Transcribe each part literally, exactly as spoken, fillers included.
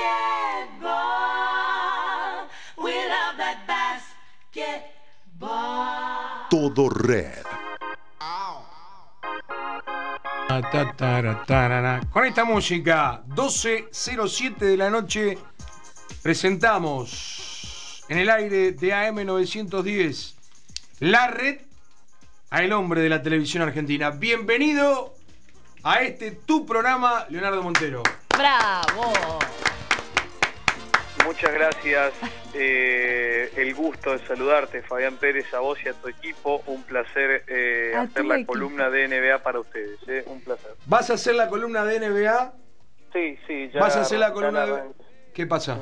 basketball. We love that basketball. Todo Red. Con esta música, doce cero siete de la noche, presentamos en el aire de A M novecientos diez La Red a el hombre de la televisión argentina. Bienvenido a este tu programa, Leonardo Montero. ¡Bravo! Muchas gracias. Eh, el gusto de saludarte, Fabián Pérez, a vos y a tu equipo. Un placer eh, A hacer tu la equipo. columna de N B A para ustedes. Eh. Un placer. ¿Vas a hacer la columna de N B A? Sí, sí. Ya ¿Vas a hacer la ya columna de... arranqué. ¿Qué pasa?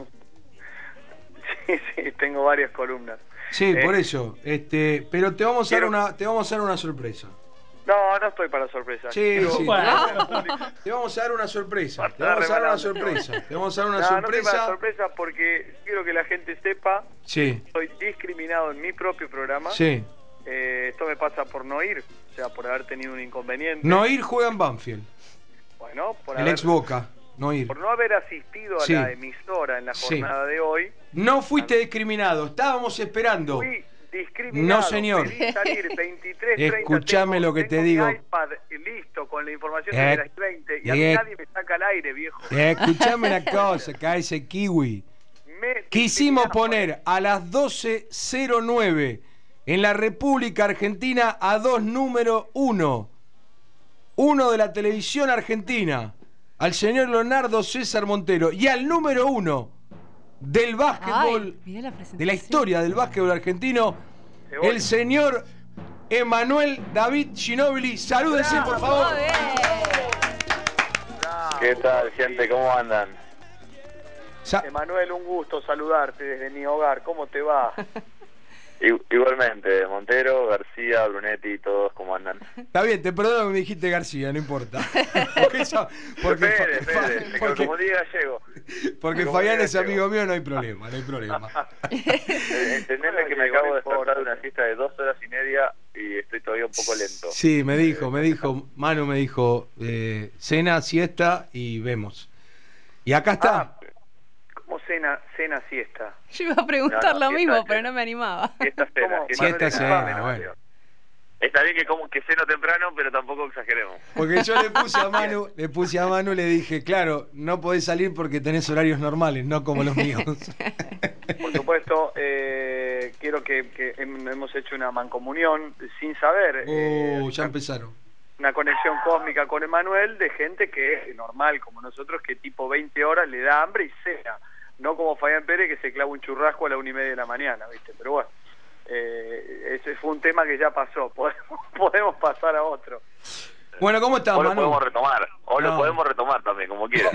Sí, sí, tengo varias columnas. Sí, Eh, por eso. Este, pero te vamos a dar quiero- una, te vamos a dar una sorpresa. No, no estoy para sorpresa. Sí, Quiero- sí. Bueno. Te vamos a dar una sorpresa. Te Para vamos a dar una revelando. sorpresa. Te vamos a dar una No, no estoy para sorpresa. sorpresa porque quiero que la gente sepa, Sí, soy discriminado en mi propio programa. sí. Eh, esto me pasa por no ir, o sea, por haber tenido un inconveniente. No ir juega en Banfield. Bueno, por El haber- ex Boca. No ir. por no haber asistido a Sí. la emisora en la Sí. jornada de hoy. No fuiste discriminado. Estábamos esperando. Fui discriminado. No, señor. Pedí salir veintitrés treinta. Escuchame tengo- lo que te tengo digo. mi iPad listo con la información Eh, de las veinte y a mí eh, nadie me saca al aire, viejo. Eh, escuchame una cosa, acá ese kiwi. Me Quisimos discriminaron poner a las doce cero nueve en la República Argentina a dos número uno. Uno de la televisión argentina, al señor Leonardo César Montero, y al número uno del básquetbol, Ay, mirá la presentación. de la historia del básquetbol argentino, Te voy. el señor Emanuel David Ginóbili. Salúdense, por favor. Muy bien. Bravo. ¿Qué tal, gente? ¿Cómo andan? Sa- Emanuel, un gusto saludarte desde mi hogar. ¿Cómo te va? I- Igualmente, Montero, García, Brunetti, todos, ¿cómo andan? Está bien, te perdono que me dijiste García, no importa. Porque, eso- porque, Espere, Fa- Fa- espere, porque- como diga gallego. porque como Fabián diga es gallego. amigo mío, no hay problema, no hay problema. Eh, Entendeme que me acabo de despertar de una siesta de dos horas y media y estoy todavía un poco lento. Sí, me dijo, me dijo, Manu me dijo, eh, cena, siesta y vemos. Y acá está. Ah, ¿cómo cena, cena siesta? Yo iba a preguntar No, no, lo sí mismo, está pero bien. no me animaba. Esta cena, ¿Cómo? que Sí, no esta me- cena, no, bueno. Está bien que como que ceno temprano, pero tampoco exageremos. Porque yo le puse a Manu, le puse a Manu, le dije, claro, no podés salir porque tenés horarios normales, no como los míos. Por supuesto, eh, quiero que, que hem- hemos hecho una mancomunión sin saber. eh, Oh, ya empezaron. una conexión cósmica con Emanuel de gente que es normal como nosotros, que tipo veinte horas le da hambre y cena, no como Fabián Pérez que se clava un churrasco a la una y media de la mañana, ¿viste? Pero bueno, eh, ese fue un tema que ya pasó, podemos, podemos pasar a otro. Bueno, ¿cómo estás, O lo Manu? podemos retomar, o No. lo podemos retomar también, como quieran.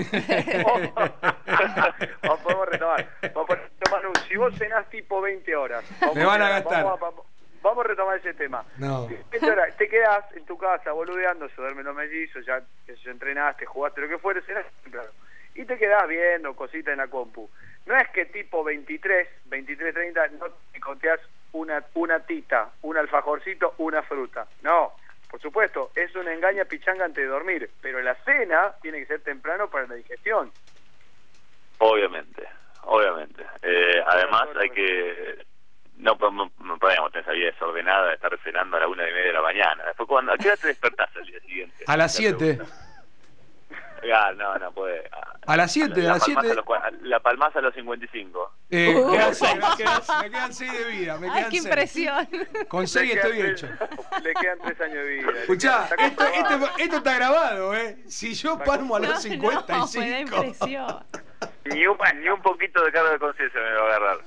Vamos, podemos retomar. Vamos a retomar un- si vos cenás tipo veinte horas, vamos Me van a quedar- gastar. Vamos, a- vamos- vamos a retomar ese tema. No. veinte horas, te quedás en tu casa boludeando, se duermen los mellizos, ya, ya entrenaste, jugaste, lo que fuere, cenás temprano. Y te quedás viendo cositas en la compu. No es que tipo veintitrés, veintitrés treinta, no te coteás una, una tita, un alfajorcito, una fruta. No, por supuesto, es una engaña pichanga antes de dormir, pero la cena tiene que ser temprano para la digestión. Obviamente, obviamente. Eh, además hay que... No, podemos- no podemos tener esa vida desordenada de estar cenando a la una y media de la mañana. Después, cuando, ¿a qué hora te despertás al día siguiente? A las La siete. pregunta. Ah, no, no puede. A las siete, La a las palmás siete. los cua- La palmás a los cincuenta y cinco. Eh, Uh. quedan seis, me quedan- me quedan seis de vida, me Ay, quedan qué seis. impresión. Con seis Le quedan estoy tres- hecho. Le quedan tres años de vida. Escuchá, Está esto, comprobado. esto, esto está grabado, ¿eh? Si yo palmo a los No, cincuenta y no, me da cinco. impresión. Ni un, ni un poquito de cargo de conciencia me va a agarrar.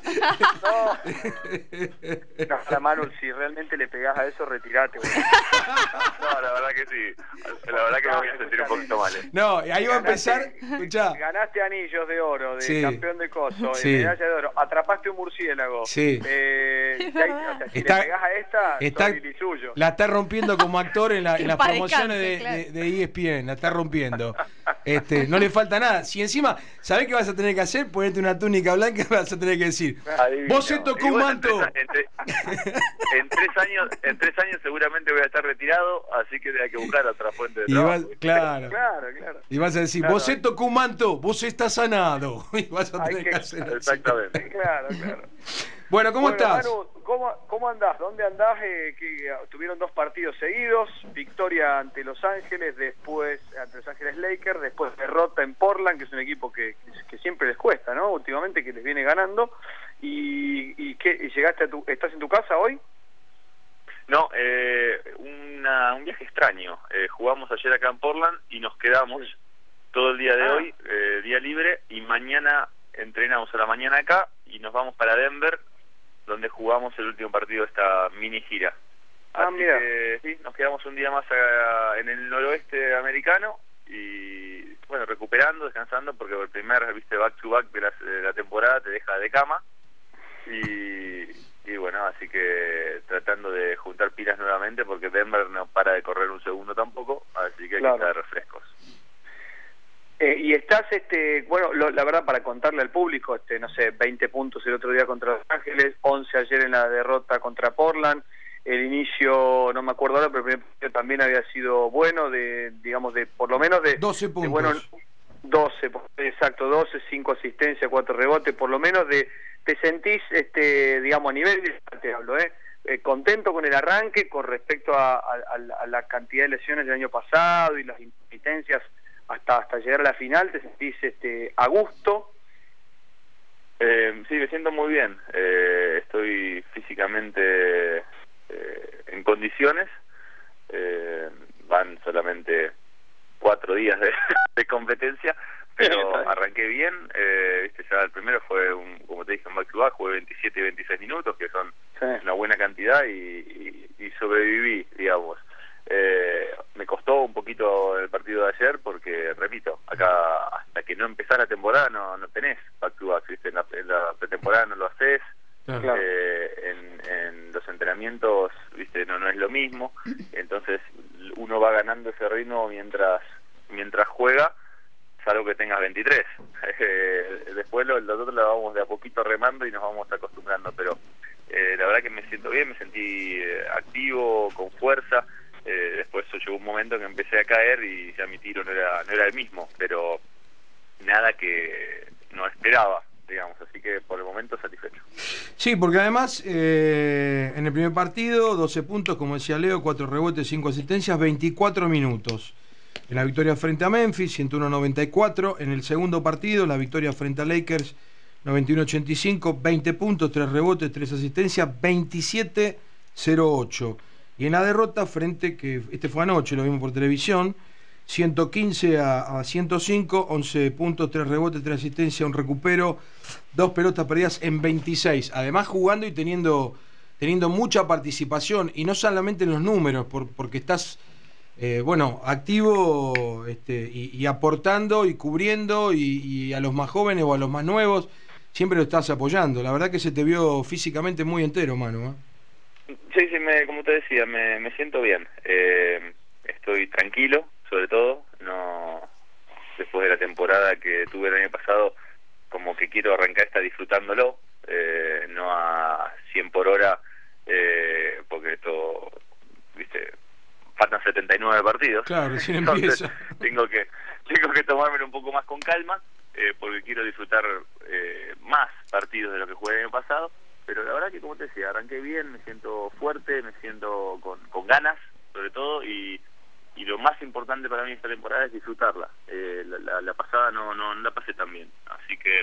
No, no, la Manu, si realmente le pegás a eso, retirate. boludo. No, la verdad que sí. La verdad que me voy a sentir un poquito mal. ¿eh? No, ahí va a empezar. Escuchá. Ganaste anillos de oro, de Sí. campeón de coso, Sí. de medalla de oro, atrapaste un murciélago. Sí. Eh, ya- o sea, si Está- le pegás a esta, está- sos Lili suyo. La está rompiendo como actor en, la- en las Pa' promociones de, descanse, de- de E S P N. La está rompiendo. Este, no le falta nada. Si encima, ¿sabés qué vas a tener que hacer? Ponerte una túnica blanca, vas a tener que decir, Adivino. vos se tocó Y un bueno, manto. En, tres, en, en tres años, en tres años seguramente voy a estar retirado, así que hay que buscar otra fuente de Y trabajo. vas, claro. Claro, claro. Y vas a decir, Claro, vos se hay- tocó un manto, vos estás sanado. Y vas a hay tener que- que hacer así. Exactamente. Claro, claro. Bueno, ¿cómo Bueno, estás? Manu, ¿cómo, ¿cómo andás? ¿Dónde andás? Eh, que tuvieron dos partidos seguidos, victoria ante Los Ángeles, después ante Los Ángeles Lakers, después derrota en Portland, que es un equipo que, que siempre les cuesta, ¿no? Últimamente que les viene ganando. ¿Y, y qué? ¿Y llegaste a tu, estás en tu casa hoy? No, eh, una, un viaje extraño. Eh, jugamos ayer acá en Portland y nos quedamos todo el día de Ah. hoy, eh, día libre, y mañana entrenamos a la mañana acá y nos vamos para Denver, donde jugamos el último partido de esta mini gira. Ah, Así mira. que sí, nos quedamos un día más a- en el noroeste americano y bueno, recuperando, descansando, porque el primer, viste, back to back de la, de la temporada te deja de cama y, y bueno, así que tratando de juntar pilas nuevamente porque Denver no para de correr un segundo tampoco, así que hay Claro. que estar refrescos. Eh, y estás, este, bueno, lo- la verdad, para contarle al público, este, no sé, veinte puntos el otro día contra Los Ángeles, once ayer en la derrota contra Portland, el inicio, no me acuerdo ahora, pero el primer partido también había sido bueno, de, digamos, de por lo menos de... doce de puntos. bueno, doce, exacto, doce, cinco asistencias, cuatro rebotes, por lo menos de te sentís, este, digamos, a nivel de, te hablo, ¿eh? Eh, contento con el arranque con respecto a, a, a la cantidad de lesiones del año pasado y las intermitencias hasta hasta llegar a la final, te sentís este a gusto. Eh, sí, me siento muy bien. Eh, estoy físicamente eh, en condiciones. Eh, van solamente cuatro días de, de competencia, pero arranqué bien. Eh, viste, ya el primero fue, un, como te dije, en back to back, jugué veintisiete y veintiséis minutos, que son Sí. una buena cantidad, y, y, y sobreviví, digamos. Eh, me costó un poquito el partido de ayer porque, repito, acá hasta que no empezara la temporada no, no tenés back to back, ¿viste? En la, en la pretemporada no lo haces, Claro. eh, en, en los entrenamientos, viste, no, no es lo mismo, entonces uno va ganando ese ritmo mientras mientras juega, salvo que tengas veintitrés. Eh, después lo, nosotros lo vamos de a poquito remando y nos vamos acostumbrando, pero eh, la verdad que me siento bien, me sentí eh, activo, con fuerza. Eh, después llegó un momento en que empecé a caer y ya mi tiro no era no era el mismo, pero nada que no esperaba, digamos, así que por el momento satisfecho. Sí, porque además eh, en el primer partido, doce puntos, como decía Leo, cuatro rebotes, cinco asistencias, veinticuatro minutos. En la victoria frente a Memphis, ciento uno a noventa y cuatro. En el segundo partido, la victoria frente a Lakers, noventa y uno a ochenta y cinco, veinte puntos, tres rebotes, tres asistencias, veintisiete a cero ocho. Y en la derrota frente, que este fue anoche, lo vimos por televisión, ciento quince a ciento cinco, once puntos, tres rebotes, tres asistencias, un recupero, dos pelotas perdidas en veintiséis. Además jugando y teniendo, teniendo mucha participación, y no solamente en los números, por, porque estás, eh, bueno, activo este, y, y aportando y cubriendo, y, y a los más jóvenes o a los más nuevos, siempre lo estás apoyando. La verdad que se te vio físicamente muy entero, Manu, ¿eh? Sí, sí, me, como te decía, me, me siento bien. Eh, estoy tranquilo, sobre todo. No, después de la temporada que tuve el año pasado, como que quiero arrancar esta disfrutándolo, eh, no a cien por hora, eh, porque esto, viste, faltan setenta y nueve partidos. Claro, recién Entonces, empieza. tengo que tengo que tomármelo un poco más con calma, eh, porque quiero disfrutar eh, más partidos de lo que jugué el año pasado. Pero la verdad que, como te decía, arranqué bien, me siento fuerte, me siento con, con ganas, sobre todo, y, y lo más importante para mí esta temporada es disfrutarla. Eh, la, la, la pasada no, no, no la pasé tan bien, así que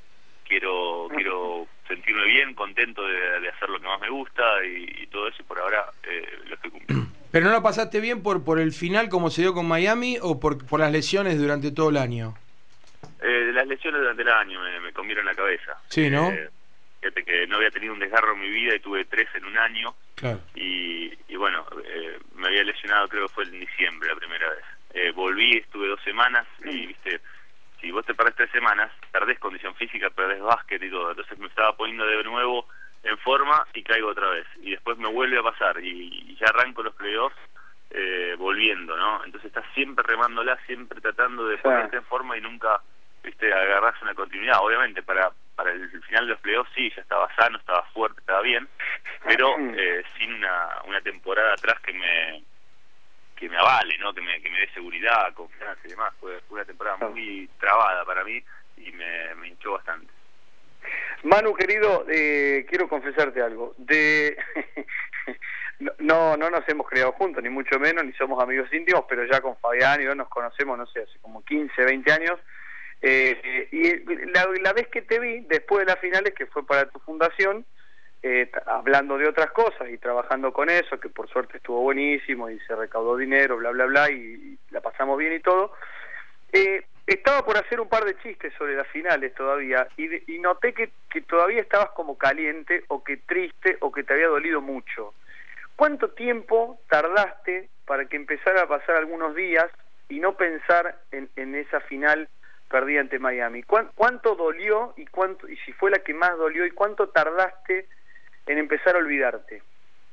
quiero quiero sentirme bien, contento de, de hacer lo que más me gusta y, y todo eso, y por ahora eh, lo estoy cumpliendo. ¿Pero no la pasaste bien por, por el final como se dio con Miami o por, por las lesiones durante todo el año? Eh, las lesiones durante el año me, me comieron la cabeza. Sí, ¿no? Eh, fíjate que no había tenido un desgarro en mi vida y tuve tres en un año. Claro. Y, y bueno, eh, me había lesionado, creo que fue en diciembre la primera vez. Eh, volví, estuve dos semanas y, viste, si vos te perdés tres semanas, perdés condición física, perdés básquet y todo. Entonces me estaba poniendo de nuevo en forma y caigo otra vez. Y después me vuelve a pasar y, y ya arranco los playoffs eh, volviendo, ¿no? Entonces estás siempre remándola, siempre tratando de Sí. ponerte en forma y nunca, viste, agarrarse una continuidad. Obviamente para para el final de los playoffs sí, ya estaba sano, estaba fuerte, estaba bien, pero eh, sin una, una temporada atrás que me que me avale, ¿no? Que me, que me dé seguridad, confianza y demás. Fue, fue una temporada muy trabada para mí y me, me hinchó bastante. Manu, querido, eh, quiero confesarte algo. De no, no nos hemos criado juntos, ni mucho menos, ni somos amigos íntimos, pero ya con Fabián y yo nos conocemos, no sé, hace como quince, veinte años. Eh, y la, la vez que te vi, después de las finales, que fue para tu fundación, eh, hablando de otras cosas y trabajando con eso, que por suerte estuvo buenísimo y se recaudó dinero, bla, bla, bla, y, y la pasamos bien y todo, eh, estaba por hacer un par de chistes sobre las finales todavía y, de, y noté que, que todavía estabas como caliente o que triste o que te había dolido mucho. ¿Cuánto tiempo tardaste para que empezara a pasar algunos días y no pensar en, en esa final perdida ante Miami? ¿Cuánto, cuánto dolió y cuánto y si fue la que más dolió y cuánto tardaste en empezar a olvidarte?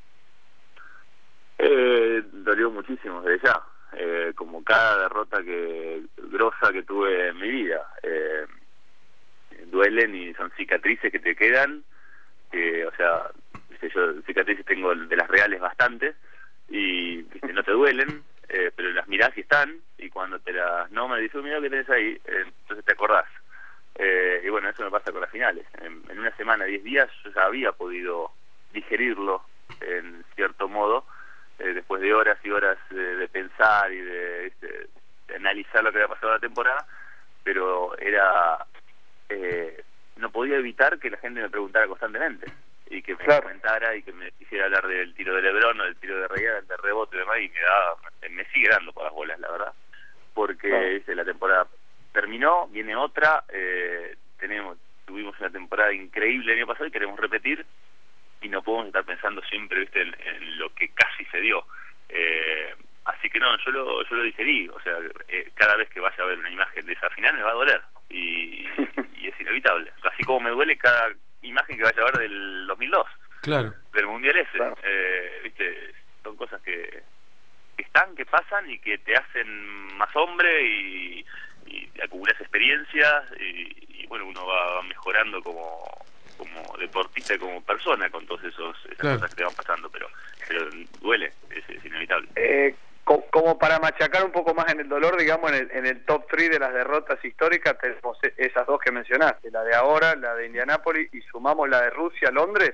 Eh, dolió muchísimo desde ya, eh, como cada derrota que grosa que tuve en mi vida. Eh, duelen y son cicatrices que te quedan, que, o sea, viste, yo cicatrices tengo de las reales bastantes y viste, no te duelen, eh, pero las mirás y están, y cuando te las nombran y dices, mira que tenés ahí, eh, entonces te acordás. Eh, y bueno, eso me pasa con las finales. En, en una semana, diez días, yo ya había podido digerirlo en cierto modo, eh, después de horas y horas de, de pensar y de, ¿viste?, de analizar lo que había pasado la temporada, pero era eh, no podía evitar que la gente me preguntara constantemente y que me Claro. comentara y que me quisiera hablar del tiro de LeBron o del tiro de Reagan, del rebote y demás, y me daba, me sigue dando por las bolas, la verdad, porque Claro. ¿viste?, la temporada terminó, viene otra, eh, tenemos tuvimos una temporada increíble el año pasado y queremos repetir, y no podemos estar pensando siempre, viste, en, en lo que casi se dio. Eh, así que no, yo lo yo lo digerí, o sea, eh, cada vez que vaya a ver una imagen de esa final me va a doler, y, y es inevitable. Así como me duele cada imagen que vaya a ver del dos mil dos, Claro. del Mundial ese. Claro. Eh, viste, son cosas que, que están, que pasan y que te hacen más hombre y, y acumulas experiencias y, y bueno, uno va mejorando como como deportista y como persona con todas esos esas Claro. cosas que te van pasando, pero pero duele, es, es inevitable. Eh, co como para machacar un poco más en el dolor, digamos, en el, en el top tres de las derrotas históricas tenemos esas dos que mencionaste, la de ahora, la de Indianápolis, y sumamos la de Rusia, Londres.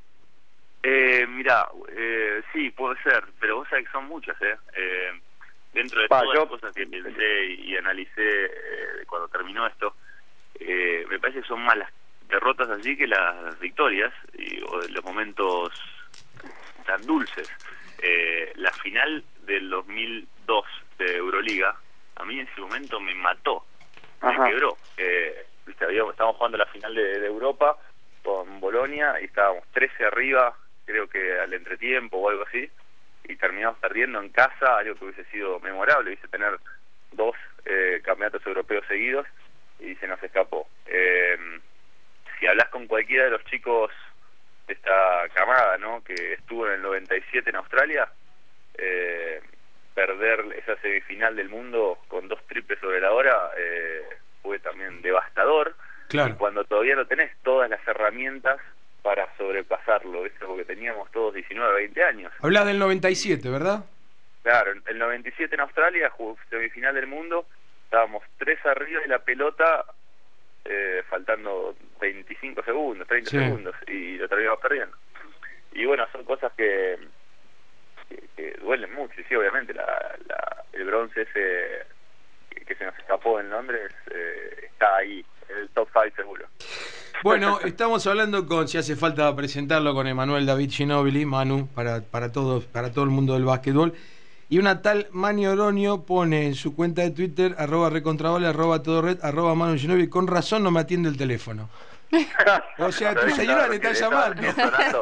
Eh, mira, eh, sí, puede ser, pero vos sabés que son muchas, ¿eh? eh dentro de Pa, todas yo- las cosas que pensé y, y analicé eh, cuando terminó esto, eh, me parece que son más las derrotas allí que las victorias, y, o los momentos tan dulces. Eh, la final del dos mil dos de Euroliga, a mí en ese momento me mató, Ajá. me quebró. Eh, viste, habíamos, estábamos jugando la final de, de Europa con Bolonia y estábamos trece arriba, creo que al entretiempo o algo así, y terminamos perdiendo en casa, algo que hubiese sido memorable, hubiese tener dos eh, campeonatos europeos seguidos, y se nos escapó. Eh, si hablas con cualquiera de los chicos de esta camada, ¿no?, que estuvo en el noventa y siete en Australia, eh, perder esa semifinal del mundo con dos triples sobre la hora eh, fue también devastador. Claro. Y cuando todavía no tenés todas las herramientas para sobrepasarlo, ¿viste?, porque teníamos todos diecinueve, veinte años. Hablas del noventa y siete, ¿verdad? Claro, en el noventa y siete en Australia, jugó semifinal del mundo, estábamos tres arriba de la pelota, eh, faltando veinticinco segundos, treinta Sí. segundos, y lo terminamos perdiendo. Y bueno, son cosas que, que, que duelen mucho, y sí, obviamente, la, la, el bronce ese que, que se nos escapó en Londres eh, está ahí, en el top cinco seguro. Bueno, estamos hablando con, si hace falta presentarlo, con Emanuel David Ginóbili, Manu, para, para, todos, para todo el mundo del básquetbol. Y una tal Mani Oroño pone en su cuenta de Twitter, arroba recontravale, arroba todo red, arroba Manu Ginóbili, con razón no me atiende el teléfono. O sea, tu señora te está llamando. Sonando.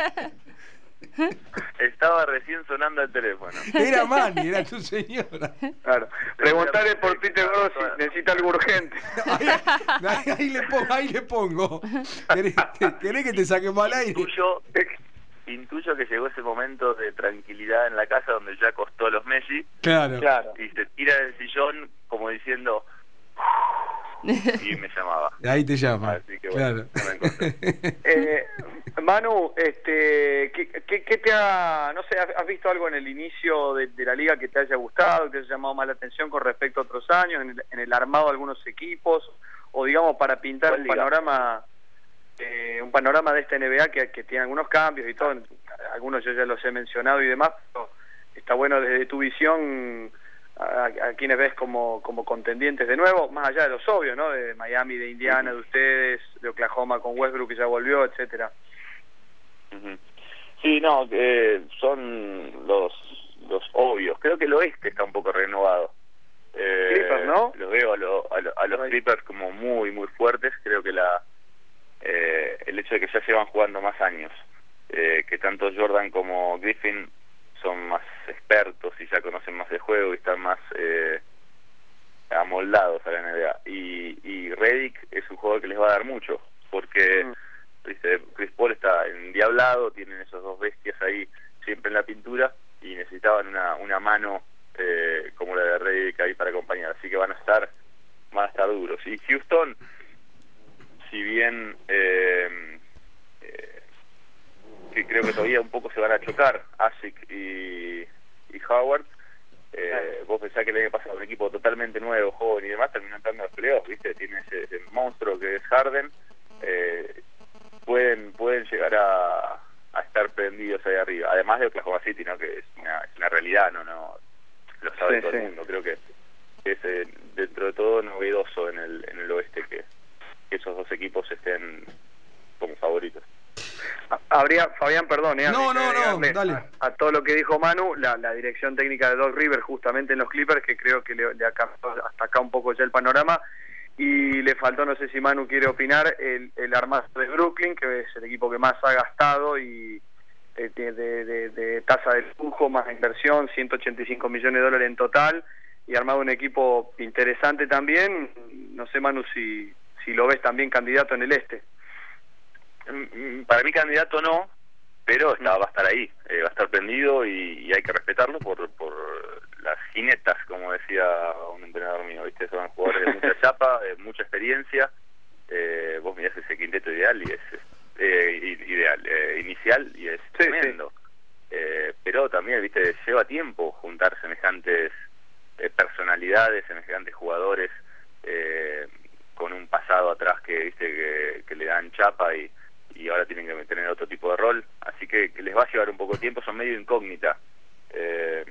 Estaba recién sonando el teléfono. Era Mani, era tu señora. Claro. Preguntarle por Twitter bro, si necesita algo urgente. Ahí, ahí, ahí le pongo, ahí le pongo. ¿Querés, querés que te saquemos al aire? Tuyo, intuyo que llegó ese momento de tranquilidad en la casa donde ya acostó a los Messi. Claro. Claro. Y se tira del sillón como diciendo... y me llamaba. Ahí te llama. Así que bueno, claro. no me encontré. Eh, Manu, este, ¿qué, qué, qué te ha, no sé, has, has visto algo en el inicio de, de la liga que te haya gustado, que te haya llamado más la atención con respecto a otros años, en el, en el armado de algunos equipos, o digamos para pintar un liga? panorama, eh, un panorama de esta N B A que, que tiene algunos cambios y todo, algunos yo ya los he mencionado y demás, pero está bueno desde tu visión. A, a quienes ves como, como contendientes de nuevo, más allá de los obvios, ¿no? De Miami, de Indiana, uh-huh. de ustedes, de Oklahoma con Westbrook que ya volvió, etcétera. Uh-huh. Sí, no, eh, son los los obvios. Creo que el oeste está un poco renovado. Eh, Clippers, ¿no? Los veo a, lo, a, lo, a los Clippers como muy, muy fuertes. Creo que la eh, el hecho de que ya llevan jugando más años, eh, que tanto Jordan como Griffin son más expertos y ya conocen más el juego y están más eh, amoldados a la N B A. Y, y Redick es un jugador que les va a dar mucho, porque mm. ¿viste? Chris Paul está endiablado, tienen esos dos bestias ahí siempre en la pintura y necesitaban una, una mano eh, como la de Redick ahí para acompañar. Así que van a estar, van a estar duros. Y Houston, si bien... Eh, eh, que creo que todavía un poco se van a chocar Asic y, y Howard, eh, vos pensás que el año pasado un equipo totalmente nuevo, joven y demás, terminó entrando a los playoffs, ¿viste? Tiene ese, ese monstruo que es Harden, eh, pueden pueden llegar a, a estar prendidos ahí arriba, además de Oklahoma City, ¿no? Que es una, es una realidad, no no lo sabe sí, todo sí. el mundo. Creo que es eh, dentro de todo novedoso en el en el oeste que, que esos dos equipos estén como favoritos. Habría, Fabián, perdón, eh, no, no, no, dale. A, a todo lo que dijo Manu, la, la dirección técnica de Doc Rivers justamente en los Clippers, que creo que le, le ha cambiado hasta acá un poco ya el panorama, y le faltó, no sé si Manu quiere opinar, el, el armado de Brooklyn, que es el equipo que más ha gastado y eh, de, de, de, de tasa de lujo, más inversión, ciento ochenta y cinco millones de dólares en total, y armado un equipo interesante también. No sé, Manu, si, si lo ves también candidato en el este. Para mí candidato no, pero está, va a estar ahí, eh, va a estar prendido y, y hay que respetarlo por por las jinetas, como decía un entrenador mío, ¿viste? Son jugadores de mucha chapa, de mucha experiencia. Eh, vos mirás ese quinteto ideal y es eh, ideal, eh, inicial y es sí, tremendo. Sí. Eh, pero también, ¿viste? Lleva tiempo juntar semejantes eh, personalidades, semejantes jugadores eh, con un pasado atrás que, ¿viste? Que, que le dan chapa y y ahora tienen que tener otro tipo de rol, así que, que les va a llevar un poco de tiempo, son medio incógnita. Eh,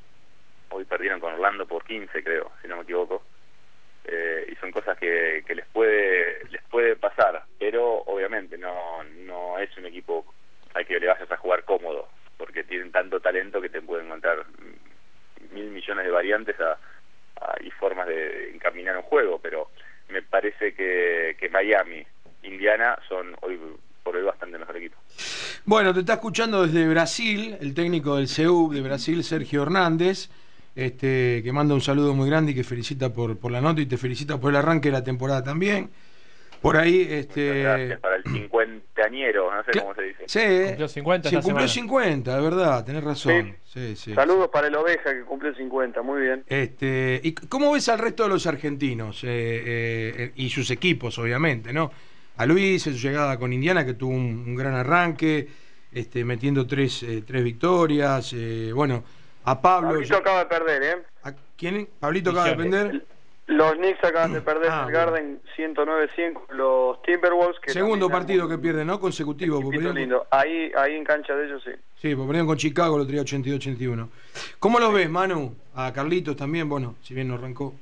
hoy perdieron con Orlando por quince, creo, si no me equivoco, eh, y son cosas que, que les puede les puede pasar, pero obviamente no no es un equipo al que le vayas a jugar cómodo, porque tienen tanto talento que te pueden encontrar mil millones de variantes a, a, y formas de encaminar un juego, pero me parece que, que Miami, Indiana son hoy por hoy bastante mejor equipo. Bueno, te está escuchando desde Brasil, el técnico del C E U de Brasil, Sergio Hernández, este, que manda un saludo muy grande y que felicita por, por la nota y te felicita por el arranque de la temporada también. Por ahí, este... Gracias para el cincuentañero, no sé cómo se dice. Sí, cumplió cincuenta. Sí, cumplió cincuenta, de verdad, tenés razón. Sí. Sí, sí, Saludos sí. para el Oveja que cumplió cincuenta, muy bien. Este, ¿y cómo ves al resto de los argentinos? Eh, eh, y sus equipos, obviamente, ¿no? A Luis, en su llegada con Indiana, que tuvo un, un gran arranque, este, metiendo tres, eh, tres victorias. Eh, bueno, a Pablo... Pablito ya... acaba de perder, ¿eh? ¿A quién? ¿Pablito acaba de perder? Los Knicks acaban de perder ah, en el Garden ciento nueve a cien con los Timberwolves. Que segundo partido que pierden, ¿no? Consecutivo. Lindo. Ahí, ahí en cancha de ellos, sí. Sí, porque perdieron con Chicago, lo tenía ochenta y dos ochenta y uno. ¿Cómo lo ves, Manu? A Carlitos también, bueno, si bien no arrancó.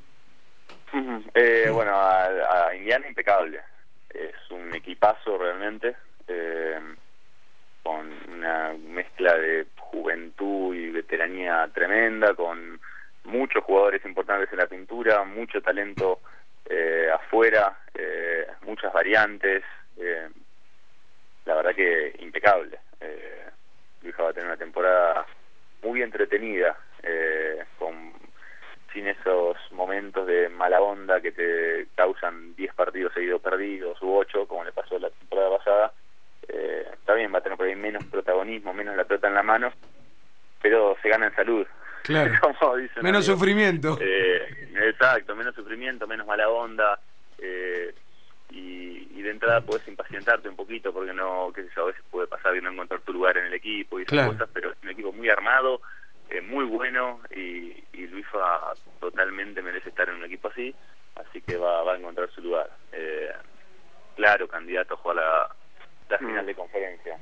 eh, bueno, a, a Indiana impecable. Es un equipazo realmente, eh, con una mezcla de juventud y veteranía tremenda, con muchos jugadores importantes en la pintura, mucho talento eh, afuera, eh, muchas variantes, eh, la verdad que impecable. Eh, Luis va a tener una temporada muy entretenida, eh, con sin esos momentos de mala onda que te causan diez partidos seguidos perdidos u ocho, como le pasó la temporada pasada. Eh, también va a tener por ahí menos protagonismo protagonismo, menos la pelota en la mano, pero se gana en salud. Claro. Como dice un Menos amigo. sufrimiento. Eh, exacto, menos sufrimiento, menos mala onda, eh, y, y de entrada puedes impacientarte un poquito porque no, qué sé yo, a veces puede pasar de no encontrar tu lugar en el equipo y esas Claro. cosas, pero es un equipo muy armado, eh, muy bueno, y, y Luisfa totalmente merece estar en un equipo así, así que va, va a encontrar su lugar. Eh, claro, candidato a jugar la, la final de conferencia.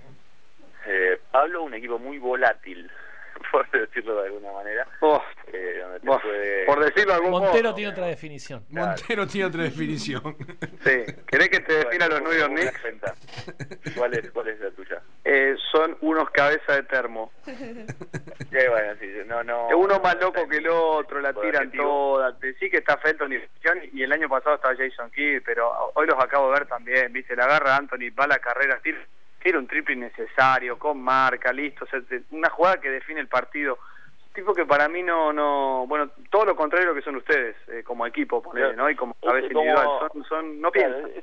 Eh, Pablo, un equipo muy volátil, por decirlo de alguna manera, Oh, eh, donde te oh, puede... por decirlo de algún Montero modo. tiene otra definición. Montero tiene otra definición. Sí. ¿Querés que te defina los New York Knicks? Cuenta. ¿Cuál es, cuál es la tuya? Eh, son unos cabezas de termo. Sí, bueno, sí, no, no, Es uno más no, loco está que el otro, la por tiran adjetivo. todas. Sí que está Felton y y el año pasado estaba Jason Kidd, pero hoy los acabo de ver también, ¿viste? La agarra Anthony, va a la carrera, tira, tira un triple innecesario, con marca, listo. O sea, una jugada que define el partido. Tipo que para mí no, no, bueno, todo lo contrario a lo que son ustedes, eh, como equipo, ponele, ¿no? Y como Es cabeza como- individual, son, son, no Claro, piensan. es,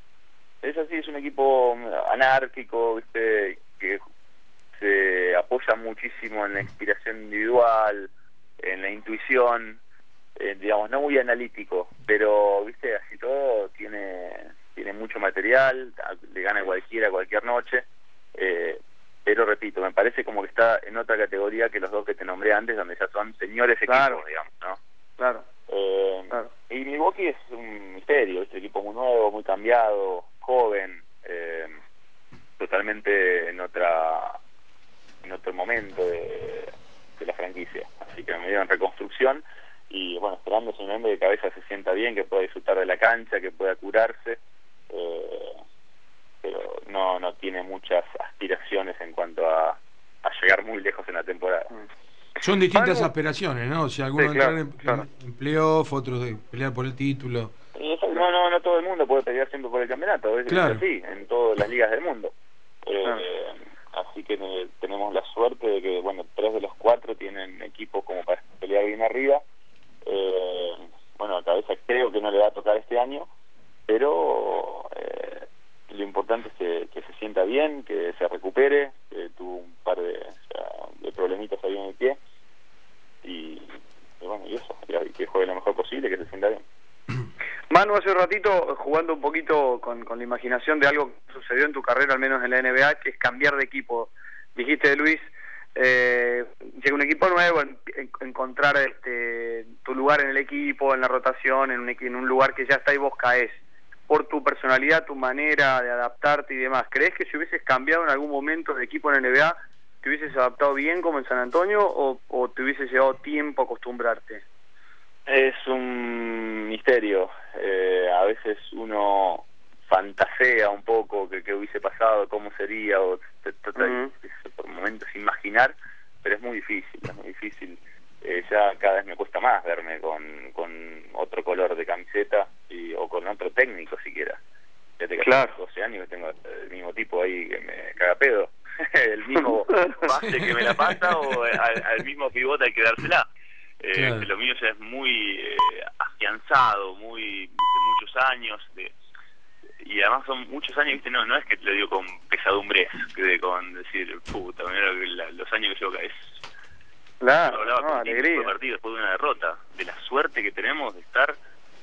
es así, es un equipo anárquico, ¿viste? Que se apoya muchísimo en la inspiración individual, en la intuición, eh, digamos, no muy analítico, pero, ¿viste? Así todo tiene tiene mucho material, a- le gana cualquiera cualquier noche, eh, pero repito, me parece como que está en otra categoría que los dos que te nombré antes, donde ya son señores Claro. equipos, digamos, ¿no? Claro, Eh, claro. Y Milwaukee es un misterio, este equipo muy nuevo, muy cambiado, joven, eh, totalmente en otra en otro momento de, de la franquicia, así que me dio en reconstrucción y bueno, esperando simplemente que Cabeza se sienta bien, que pueda disfrutar de la cancha, que pueda curarse, eh, pero no no tiene muchas aspiraciones en cuanto a, a llegar muy lejos en la temporada. Son distintas Algo- aspiraciones, ¿no? O sea, algunos Sí, claro, entrar en, claro. en, en playoff, otros de pelear por el título. Y eso, no, no, no todo el mundo puede pelear siempre por el campeonato, es Claro. así, en todas las ligas del mundo. Eh, Claro. Así que eh, tenemos la suerte de que, bueno, tres de los cuatro tienen equipos como para pelear bien arriba. Eh, bueno, a Cabeza creo que no le va a tocar este año, pero eh, lo importante es que, que se sienta bien, que se recupere, que tuvo un par de, o sea, de problemitas ahí en el pie, y, y bueno, y eso, y que juegue lo mejor posible, que se sienta bien. Manu, hace un ratito, jugando un poquito con, con la imaginación de algo que sucedió en tu carrera, al menos en la N B A, que es cambiar de equipo. Dijiste de Luis, eh, llega un equipo nuevo, en, en, encontrar este, tu lugar en el equipo, en la rotación, en un, en un lugar que ya está y vos caes. Por tu personalidad, tu manera de adaptarte y demás, ¿crees que si hubieses cambiado en algún momento de equipo en la N B A, te hubieses adaptado bien como en San Antonio o, o te hubiese llevado tiempo acostumbrarte? Es un misterio. Eh, a veces uno fantasea un poco que, que hubiese pasado, cómo sería, o te trata de, Uh-huh. por momentos imaginar, pero es muy difícil, es muy difícil. Eh, ya cada vez me cuesta más verme con, con otro color de camiseta y, o con otro técnico siquiera. Desde que Claro. hace doce años que tengo el mismo tipo ahí que me caga pedo. El mismo base que me la pasa o al, al mismo pivote hay que dársela. Eh, Claro. que lo mío ya es muy eh, afianzado, muy de muchos años, de, y además son muchos años, viste, no no es que te lo digo con pesadumbres, que con decir, puta, mirá lo que la- los años que llevo acá, es Claro, yo hablaba no, con Tito después alegría. del partido, después de una derrota, de la suerte que tenemos de estar,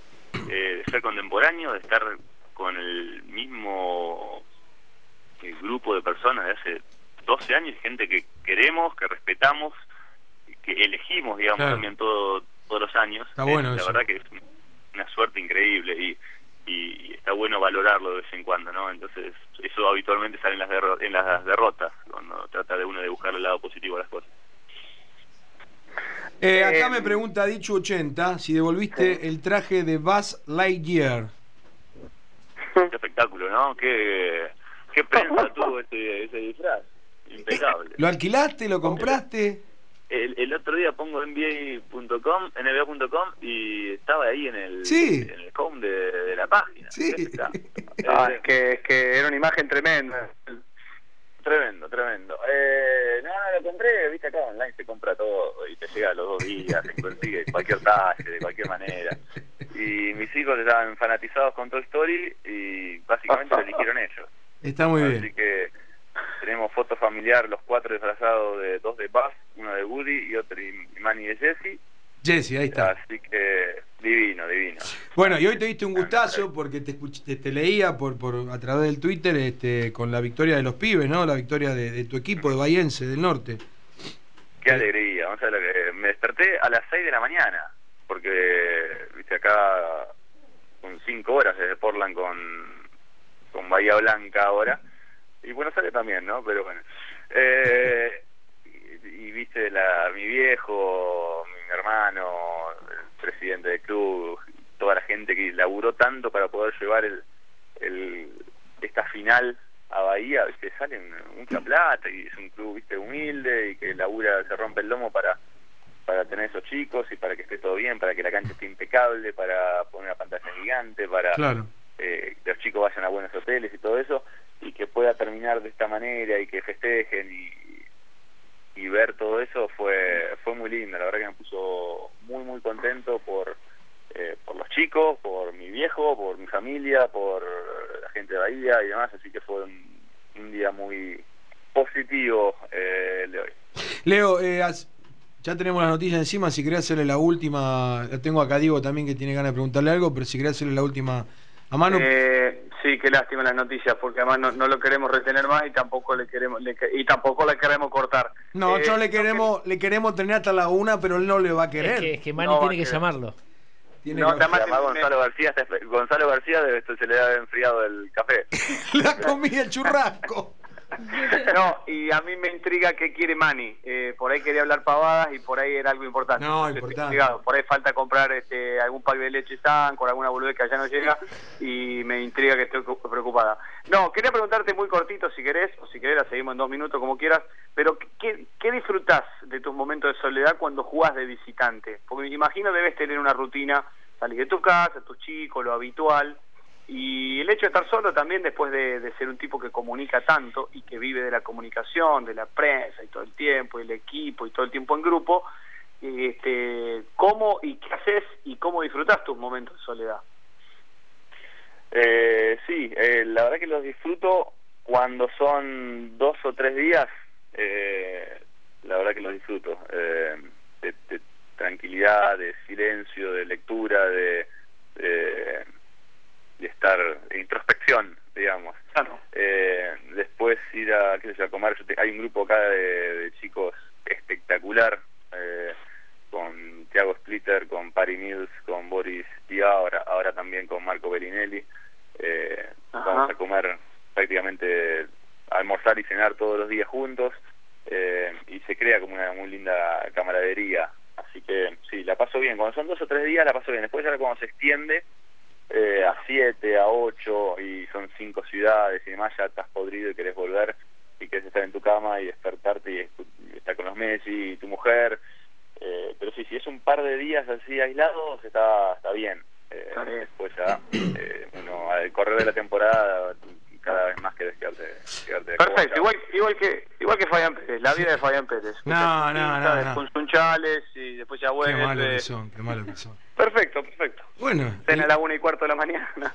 eh, de ser contemporáneo, de estar con el mismo eh, grupo de personas de hace doce años, gente que queremos, que respetamos, que elegimos, digamos, Claro. también todo, todos los años. Está Eh, bueno la eso. verdad que es una suerte increíble y, y, y está bueno valorarlo de vez en cuando, ¿no? Entonces, eso habitualmente sale en las, derro- en las derrotas, cuando trata de uno de buscar el lado positivo a las cosas. Eh, acá Eh, me pregunta Dicho ochenta si devolviste sí. el traje de Buzz Lightyear. Qué espectáculo, ¿no? Qué, qué prensa tuvo ese, ese disfraz. Impecable. ¿Lo alquilaste? ¿Lo compraste? El, el otro día pongo N B A punto com, N B A punto com y estaba ahí en el, Sí. en el home de, de la página. Sí. Qué espectáculo. Ah, Eh, es que, es que era una imagen tremenda. Tremendo, tremendo. Eh, no, no lo compré, viste, acá online se compra todo y te llega a los dos días, se consigue cualquier talle, de cualquier manera. Y mis hijos estaban fanatizados con Toy Story y básicamente lo eligieron ellos. Está muy Así bien. que tenemos foto familiar, los cuatro disfrazados, de dos de Buzz, uno de Woody y otro y Manny de Jesse. Jesse, ahí está. Así que divino, divino. Bueno, y hoy te diste un gustazo porque te, escuch- te, te leía por, por a través del Twitter este, con la victoria de los pibes, ¿no? La victoria de, de tu equipo de Bahiense del Norte. Qué alegría. Vamos a ver, lo que- me desperté a las seis de la mañana, porque, viste, acá con cinco horas desde Portland con, con Bahía Blanca ahora, y Buenos Aires también, ¿no? Pero bueno. Eh, y, y viste, la, mi viejo, mi hermano, el presidente del club, toda la gente que laburó tanto para poder llevar el, el esta final a Bahía, viste, salen mucha plata y es un club, viste, humilde y que labura, se rompe el lomo para para tener esos chicos y para que esté todo bien, para que la cancha esté impecable, para poner una pantalla gigante, para Claro. eh, que los chicos vayan a buenos hoteles y todo eso, y que pueda terminar de esta manera y que festejen y, y ver todo eso fue fue muy lindo. La verdad que me puso muy muy contento por eh, por los chicos, por mi viejo, por mi familia, por la gente de Bahía y demás, así que fue un, un día muy positivo eh, el de hoy. Leo, eh, as- ya tenemos las noticias encima, si querés hacerle la última, la tengo acá Diego también que tiene ganas de preguntarle algo, pero si querés hacerle la última a mano. Eh, sí, qué lástima las noticias, porque además no, no lo queremos retener más y tampoco le queremos le, que- y tampoco le queremos cortar. No, Eh, nosotros le queremos, le queremos tener hasta la una, pero él no le va a querer. Es que, es que Manny No, tiene que que- llamarlo. Tiene no, que- además- Se llama me- Gonzalo García, está, Gonzalo García debe, se le ha enfriado el café. la comida, el churrasco. No, y a mí me intriga qué quiere Manny. Eh, por ahí quería hablar pavadas y por ahí era algo importante. No, Entonces, estoy importante. intrigado. Por ahí falta comprar este, algún pack de leche San con alguna boludez que allá no llega y me intriga que estoy cu- preocupada. No, quería preguntarte muy cortito si querés, o si querés la seguimos en dos minutos como quieras, pero ¿qué, qué disfrutás de tus momentos de soledad cuando jugás de visitante? Porque me imagino debes tener una rutina, salir de tu casa, tus chicos, lo habitual. Y el hecho de estar solo también, después de, de ser un tipo que comunica tanto y que vive de la comunicación, de la prensa y todo el tiempo, y el equipo y todo el tiempo en grupo, este, ¿cómo y qué haces y cómo disfrutás tus momentos de soledad? Eh, sí, eh, la verdad que los disfruto cuando son dos o tres días, eh, la verdad que los disfruto, eh, de, de tranquilidad, de silencio, de lectura, de, de, de estar, de introspección, digamos. Claro. Eh, después ir a, qué sé yo, a comer. Yo te- hay un grupo acá de, de chicos espectacular, eh, con Thiago Splitter, con Pari Mills, con Boris Dia, ahora, ahora también con Marco Bellinelli. Eh, Ajá. vamos a comer prácticamente, almorzar y cenar todos los días juntos, eh, y se crea como una muy linda camaradería. Así que sí, la paso bien. Cuando son dos o tres días la paso bien. Después ya cuando se extiende eh, a siete, a ocho y son cinco ciudades y demás, ya estás podrido y querés volver y querés estar en tu cama y despertarte y, y estar con los Messi y tu mujer. Eh, pero sí, si es un par de días así aislados, está, está bien. Eh, Está bien. Después ya, eh, uno, al correr de la temporada, cada vez más querés quedarte, quedarte de Perfecto, cobacha. igual, igual que igual que Fabián Pérez, la vida de Fabián Pérez. No, no, no, no. Con Sunchales y después ya Qué vuelve. malo que son, qué malo que son. Perfecto, perfecto. Bueno, Cena y- a la una y cuarto de la mañana.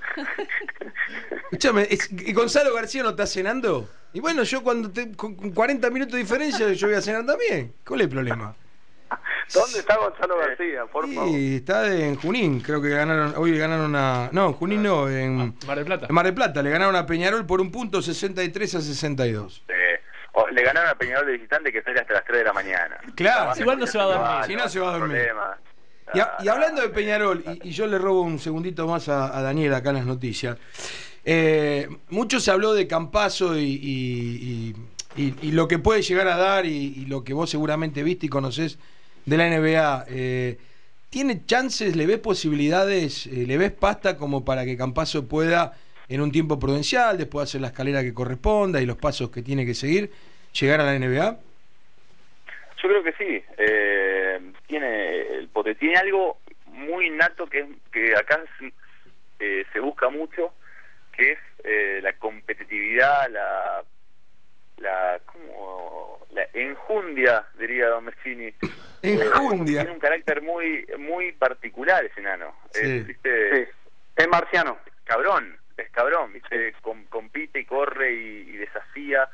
escúchame, es- ¿y Gonzalo García no está cenando? Y bueno, yo cuando te, con con cuarenta minutos de diferencia, yo voy a cenar también. ¿Cuál es el problema? ¿Dónde está Gonzalo García? Por favor. Sí, está en Junín, creo que ganaron, hoy ganaron una... No, en Junín no, en, Mar del Plata. en Mar del Plata, le ganaron a Peñarol por un punto sesenta y tres a sesenta y dos. Eh, o- le ganaron a Peñarol de visitante que sale hasta las tres de la mañana. Claro. Igual no se va a dormir. Si no, se va a dormir. Problema. Y, a- y hablando de Peñarol, y, y yo le robo un segundito más a, a Daniel acá en las noticias, eh, mucho se habló de Campazzo y, y- y- y- y lo que puede llegar a dar y, y lo que vos seguramente viste y conocés de la N B A. Eh, ¿Tiene chances, le ves posibilidades, eh, le ves pasta como para que Campazzo pueda, en un tiempo prudencial, después hacer la escalera que corresponda y los pasos que tiene que seguir, llegar a la N B A? Yo creo que sí. Eh, tiene el pote- tiene algo muy nato que es que acá se, eh, se busca mucho, que es eh, la competitividad, la la como la enjundia, diría Don Meschini. Enjundia. Tiene un carácter muy muy particular ese enano. Sí. Es, ¿viste? Sí. Es marciano. Cabrón, es cabrón, ¿viste? Com- compite y corre y, y desafía y,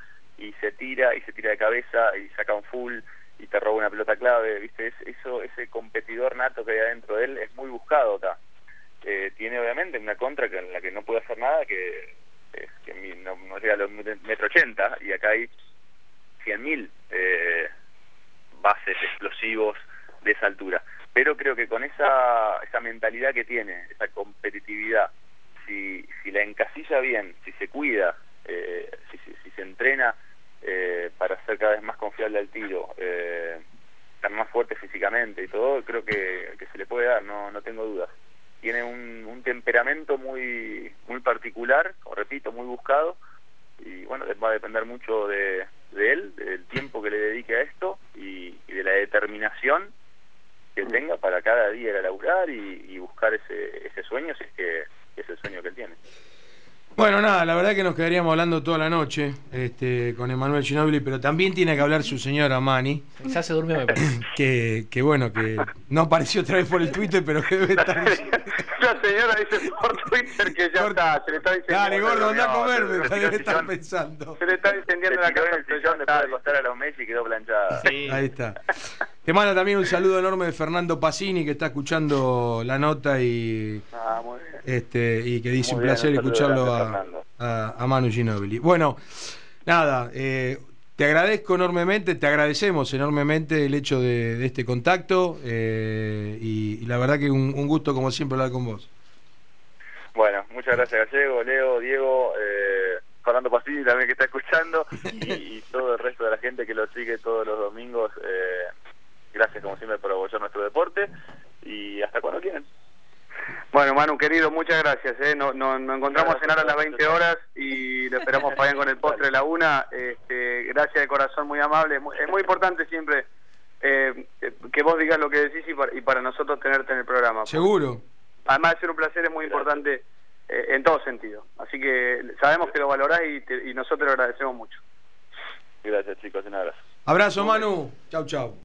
y se tira, y se tira de cabeza, y saca un full, y te roba una pelota clave, ¿viste? Es, eso, ese competidor nato que hay adentro de él es muy buscado acá. Eh, tiene obviamente una contra que en la que no puede hacer nada, que es que no, no llega a los metro ochenta, y acá hay cien mil eh, bases explosivos de esa altura. Pero creo que con esa, esa mentalidad que tiene, esa competitividad, si, si la encasilla bien, si se cuida, eh, si, si, si se entrena eh, para ser cada vez más confiable al tiro, eh, estar más fuerte físicamente y todo, creo que, que se le puede dar, no, no tengo dudas. Tiene un, un temperamento muy muy particular, como repito, muy buscado, y bueno, va a depender mucho de, de él, del tiempo que le dedique a esto y, y de la determinación que tenga para cada día ir a laburar y, y buscar ese, ese sueño, si es que es el sueño que él tiene. Bueno, nada, la verdad que nos quedaríamos hablando toda la noche este, con Emanuel Ginóbili, pero también tiene que hablar su señora Mani. Ya se durmió, me parece. Que, que bueno, que no apareció otra vez por el Twitter, pero que debe estar... La señora dice por Twitter que ya está, se le está incendiando. Dale, gordo, anda a comer, no, me se- debe se- estar se- pensando. Se le está incendiando Se la tiró casa. en el sillón después de acostar a los Messi y quedó planchada. Sí. Ahí está. Te manda también un saludo enorme de Fernando Pacini, que está escuchando la nota y Ah, muy bien. este y que dice Muy un bien, placer un saludo escucharlo grande, a, Fernando. a, a Manu Ginóbili. Bueno, nada, eh, te agradezco enormemente, te agradecemos enormemente el hecho de, de este contacto eh, y, y la verdad que un, un gusto como siempre hablar con vos. Bueno, muchas gracias Gallego, Leo, Diego, eh, Fernando Pacini también que está escuchando y, y todo el resto de la gente que lo sigue todos los domingos. Eh, gracias como siempre por apoyar nuestro deporte y hasta cuando quieran. Bueno, Manu, querido, muchas gracias. ¿eh? Nos, nos, nos encontramos a cenar a las veinte horas y lo esperamos para con el postre de la una. Este, gracias de corazón, muy amable. Es muy, es muy importante siempre eh, que vos digas lo que decís y para, y para nosotros tenerte en el programa. Seguro. Además de ser un placer, es muy importante eh, en todo sentido. Así que sabemos que lo valorás y, te, y nosotros lo agradecemos mucho. Gracias chicos, un abrazo. Abrazo, Manu. Chau, chau.